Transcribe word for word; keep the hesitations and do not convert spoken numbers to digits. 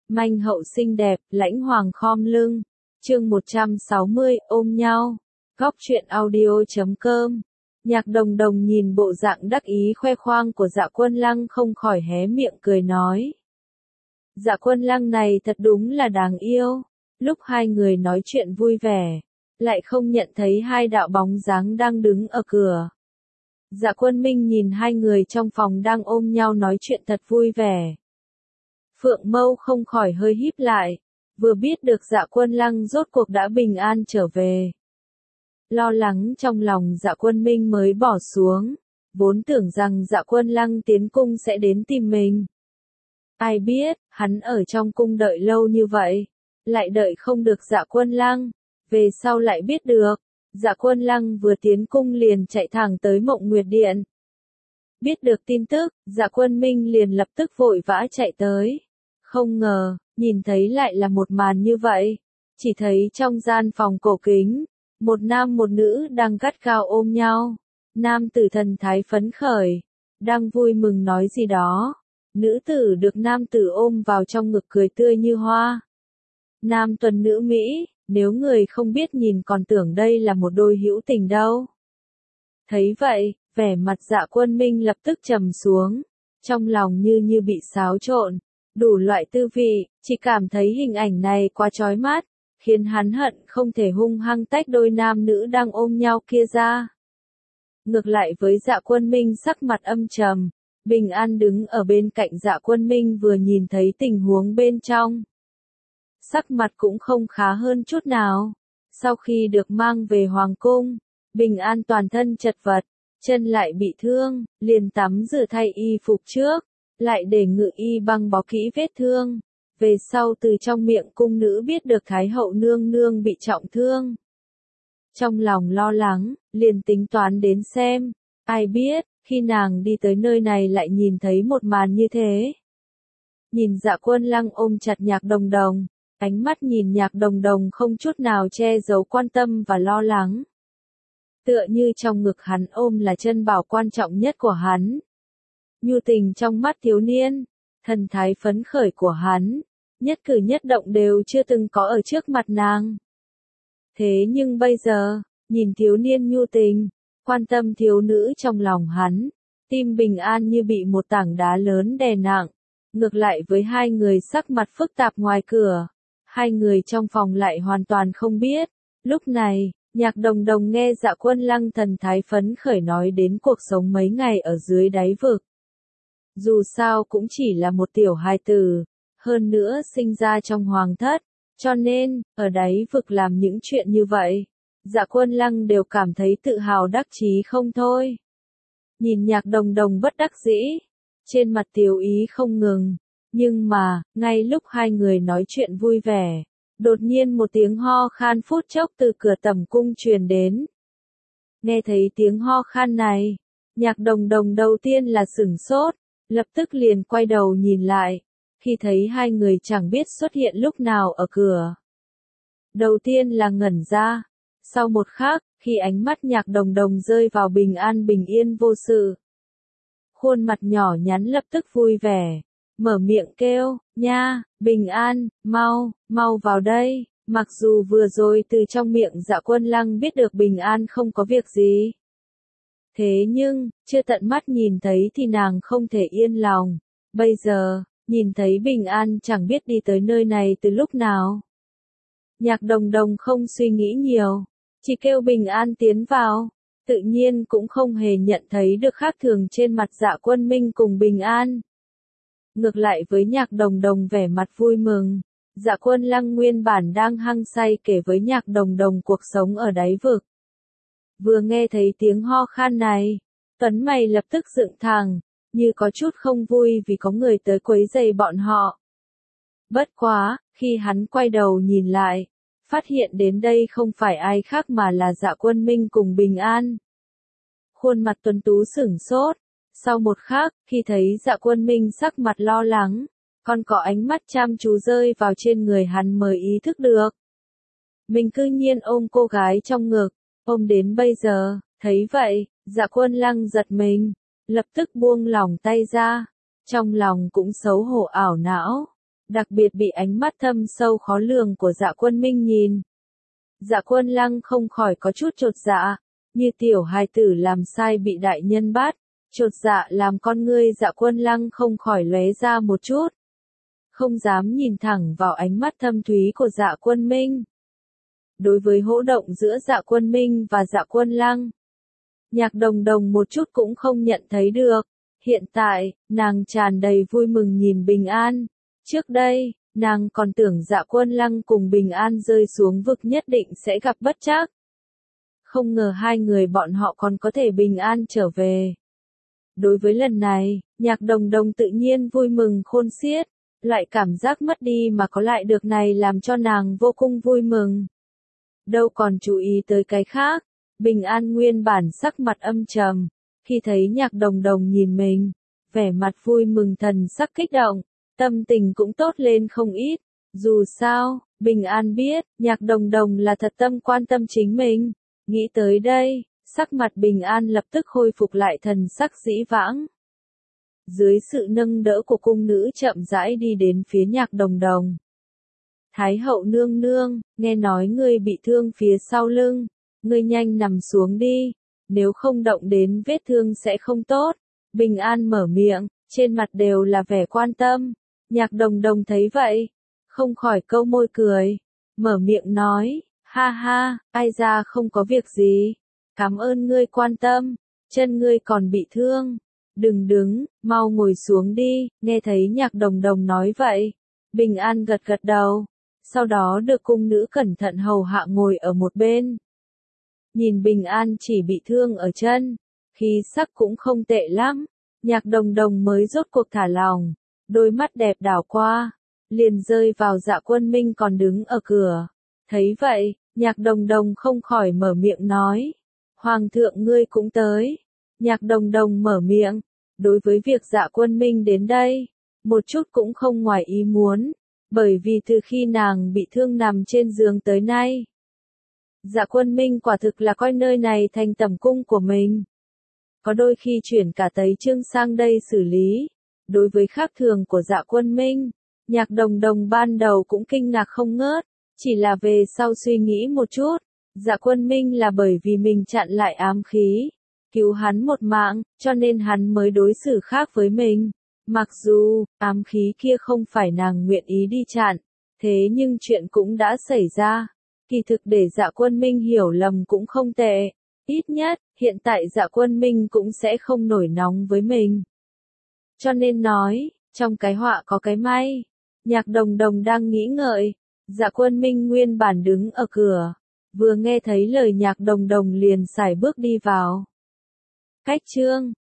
Manh hậu xinh đẹp, lãnh hoàng khom lưng. Chương một trăm sáu mươi, ôm nhau. Góc truyện audio chấm com. Nhạc Đồng Đồng nhìn bộ dạng đắc ý khoe khoang của Dạ Quân Lăng không khỏi hé miệng cười nói. Dạ Quân Lăng này thật đúng là đáng yêu. Lúc hai người nói chuyện vui vẻ, lại không nhận thấy hai đạo bóng dáng đang đứng ở cửa. Dạ Quân Minh nhìn hai người trong phòng đang ôm nhau nói chuyện thật vui vẻ. Phượng Mâu không khỏi hơi híp lại, vừa biết được Dạ Quân Lăng rốt cuộc đã bình an trở về. Lo lắng trong lòng Dạ Quân Minh mới bỏ xuống, vốn tưởng rằng Dạ Quân Lăng tiến cung sẽ đến tìm mình. Ai biết, hắn ở trong cung đợi lâu như vậy, lại đợi không được Dạ Quân Lăng, về sau lại biết được, Dạ Quân Lăng vừa tiến cung liền chạy thẳng tới Mộng Nguyệt Điện. Biết được tin tức, Dạ Quân Minh liền lập tức vội vã chạy tới. Không ngờ, nhìn thấy lại là một màn như vậy. Chỉ thấy trong gian phòng cổ kính, một nam một nữ đang gắt gao ôm nhau. Nam tử thần thái phấn khởi, đang vui mừng nói gì đó. Nữ tử được nam tử ôm vào trong ngực cười tươi như hoa. Nam tuần nữ Mỹ, nếu người không biết nhìn còn tưởng đây là một đôi hữu tình đâu. Thấy vậy, vẻ mặt Dạ Quân Minh lập tức trầm xuống, trong lòng như như bị xáo trộn, đủ loại tư vị, chỉ cảm thấy hình ảnh này quá chói mắt, khiến hắn hận không thể hung hăng tách đôi nam nữ đang ôm nhau kia ra. Ngược lại với Dạ Quân Minh sắc mặt âm trầm, Bình An đứng ở bên cạnh Dạ Quân Minh vừa nhìn thấy tình huống bên trong. Sắc mặt cũng không khá hơn chút nào. Sau khi được mang về Hoàng Cung, Bình An toàn thân chật vật, chân lại bị thương, liền tắm rửa thay y phục trước, lại để ngự y băng bó kỹ vết thương. Về sau từ trong miệng cung nữ biết được Thái hậu nương nương bị trọng thương. Trong lòng lo lắng, liền tính toán đến xem, ai biết, khi nàng đi tới nơi này lại nhìn thấy một màn như thế. Nhìn Dạ Quân Lăng ôm chặt Nhạc Đồng Đồng, ánh mắt nhìn Nhạc Đồng Đồng không chút nào che giấu quan tâm và lo lắng. Tựa như trong ngực hắn ôm là chân bảo quan trọng nhất của hắn. Nhu tình trong mắt thiếu niên, thần thái phấn khởi của hắn, nhất cử nhất động đều chưa từng có ở trước mặt nàng. Thế nhưng bây giờ, nhìn thiếu niên nhu tình, quan tâm thiếu nữ trong lòng hắn, tim Bình An như bị một tảng đá lớn đè nặng. Ngược lại với hai người sắc mặt phức tạp ngoài cửa, hai người trong phòng lại hoàn toàn không biết. Lúc này, Nhạc Đồng Đồng nghe Dạ Quân Lăng thần thái phấn khởi nói đến cuộc sống mấy ngày ở dưới đáy vực. Dù sao cũng chỉ là một tiểu hài tử, hơn nữa sinh ra trong hoàng thất, cho nên, ở đáy vực làm những chuyện như vậy, Dạ Quân Lăng đều cảm thấy tự hào đắc chí không thôi. Nhìn Nhạc Đồng Đồng bất đắc dĩ, trên mặt tiếu ý không ngừng, nhưng mà, ngay lúc hai người nói chuyện vui vẻ, đột nhiên một tiếng ho khan phút chốc từ cửa tẩm cung truyền đến. Nghe thấy tiếng ho khan này, Nhạc Đồng Đồng đầu tiên là sửng sốt, lập tức liền quay đầu nhìn lại, khi thấy hai người chẳng biết xuất hiện lúc nào ở cửa. Đầu tiên là ngẩn ra, sau một khắc, khi ánh mắt Nhạc Đồng Đồng rơi vào Bình An bình yên vô sự. Khuôn mặt nhỏ nhắn lập tức vui vẻ, mở miệng kêu, nha, Bình An, mau, mau vào đây. Mặc dù vừa rồi từ trong miệng Dạ Quân Lăng biết được Bình An không có việc gì. Thế nhưng, chưa tận mắt nhìn thấy thì nàng không thể yên lòng. Bây giờ, nhìn thấy Bình An chẳng biết đi tới nơi này từ lúc nào. Nhạc Đồng Đồng không suy nghĩ nhiều, chỉ kêu Bình An tiến vào. Tự nhiên cũng không hề nhận thấy được khác thường trên mặt Dạ Quân Minh cùng Bình An. Ngược lại với Nhạc Đồng Đồng vẻ mặt vui mừng, Dạ Quân Lăng nguyên bản đang hăng say kể với Nhạc Đồng Đồng cuộc sống ở đáy vực. Vừa nghe thấy tiếng ho khan này, tuấn mày lập tức dựng thẳng, như có chút không vui vì có người tới quấy rầy bọn họ. Bất quá, khi hắn quay đầu nhìn lại, phát hiện đến đây không phải ai khác mà là Dạ Quân Minh cùng Bình An. Khuôn mặt tuấn tú sửng sốt, sau một khắc, khi thấy Dạ Quân Minh sắc mặt lo lắng, còn có ánh mắt chăm chú rơi vào trên người hắn mới ý thức được. Mình cư nhiên ôm cô gái trong ngực, ôm đến bây giờ, thấy vậy, Dạ Quân Lăng giật mình, lập tức buông lỏng tay ra, trong lòng cũng xấu hổ ảo não. đặc biệt bị ánh mắt thâm sâu khó lường của Dạ Quân Minh nhìn. Dạ Quân Lăng không khỏi có chút chột dạ, như tiểu hài tử làm sai bị đại nhân bắt, chột dạ làm con ngươi Dạ Quân Lăng không khỏi lóe ra một chút. Không dám nhìn thẳng vào ánh mắt thâm thúy của Dạ Quân Minh. Đối với hỗ động giữa Dạ Quân Minh và Dạ Quân Lăng, Nhạc Đồng Đồng một chút cũng không nhận thấy được. Hiện tại, nàng tràn đầy vui mừng nhìn Bình An. Trước đây, nàng còn tưởng Dạ Quân Lăng cùng Bình An rơi xuống vực nhất định sẽ gặp bất trắc. Không ngờ hai người bọn họ còn có thể bình an trở về. Đối với lần này, Nhạc Đồng Đồng tự nhiên vui mừng khôn xiết. Loại cảm giác mất đi mà có lại được này làm cho nàng vô cùng vui mừng. Đâu còn chú ý tới cái khác. Bình An nguyên bản sắc mặt âm trầm. Khi thấy Nhạc Đồng Đồng nhìn mình, vẻ mặt vui mừng thần sắc kích động, tâm tình cũng tốt lên không ít. Dù sao, Bình An biết, Nhạc Đồng Đồng là thật tâm quan tâm chính mình. Nghĩ tới đây, sắc mặt Bình An lập tức khôi phục lại thần sắc dĩ vãng. Dưới sự nâng đỡ của cung nữ chậm rãi đi đến phía Nhạc Đồng Đồng. Thái hậu nương nương, nghe nói ngươi bị thương phía sau lưng, ngươi nhanh nằm xuống đi, nếu không động đến vết thương sẽ không tốt. Bình An mở miệng, trên mặt đều là vẻ quan tâm. Nhạc Đồng Đồng thấy vậy, không khỏi câu môi cười, mở miệng nói, ha ha, ai ra không có việc gì, cảm ơn ngươi quan tâm, chân ngươi còn bị thương, đừng đứng, mau ngồi xuống đi. Nghe thấy Nhạc Đồng Đồng nói vậy, Bình An gật gật đầu, sau đó được cung nữ cẩn thận hầu hạ ngồi ở một bên. Nhìn Bình An chỉ bị thương ở chân, khí sắc cũng không tệ lắm, Nhạc Đồng Đồng mới rốt cuộc thả lòng, đôi mắt đẹp đảo qua, liền rơi vào Dạ Quân Minh còn đứng ở cửa. Thấy vậy, Nhạc Đồng Đồng không khỏi mở miệng nói, Hoàng thượng ngươi cũng tới. Nhạc Đồng Đồng mở miệng, đối với việc Dạ Quân Minh đến đây, một chút cũng không ngoài ý muốn, bởi vì từ khi nàng bị thương nằm trên giường tới nay, Dạ Quân Minh quả thực là coi nơi này thành tẩm cung của mình. Có đôi khi chuyển cả Tây Trương sang đây xử lý. Đối với khác thường của Dạ Quân Minh, Nhạc Đồng Đồng ban đầu cũng kinh ngạc không ngớt, chỉ là về sau suy nghĩ một chút, Dạ Quân Minh là bởi vì mình chặn lại ám khí, cứu hắn một mạng, cho nên hắn mới đối xử khác với mình. Mặc dù, ám khí kia không phải nàng nguyện ý đi chặn, thế nhưng chuyện cũng đã xảy ra. Kỳ thực để Dạ Quân Minh hiểu lầm cũng không tệ, ít nhất, hiện tại Dạ Quân Minh cũng sẽ không nổi nóng với mình. Cho nên nói, trong cái họa có cái may. Nhạc Đồng Đồng đang nghĩ ngợi, Dạ Quân Minh nguyên bản đứng ở cửa, vừa nghe thấy lời Nhạc Đồng Đồng liền sải bước đi vào. Cách chương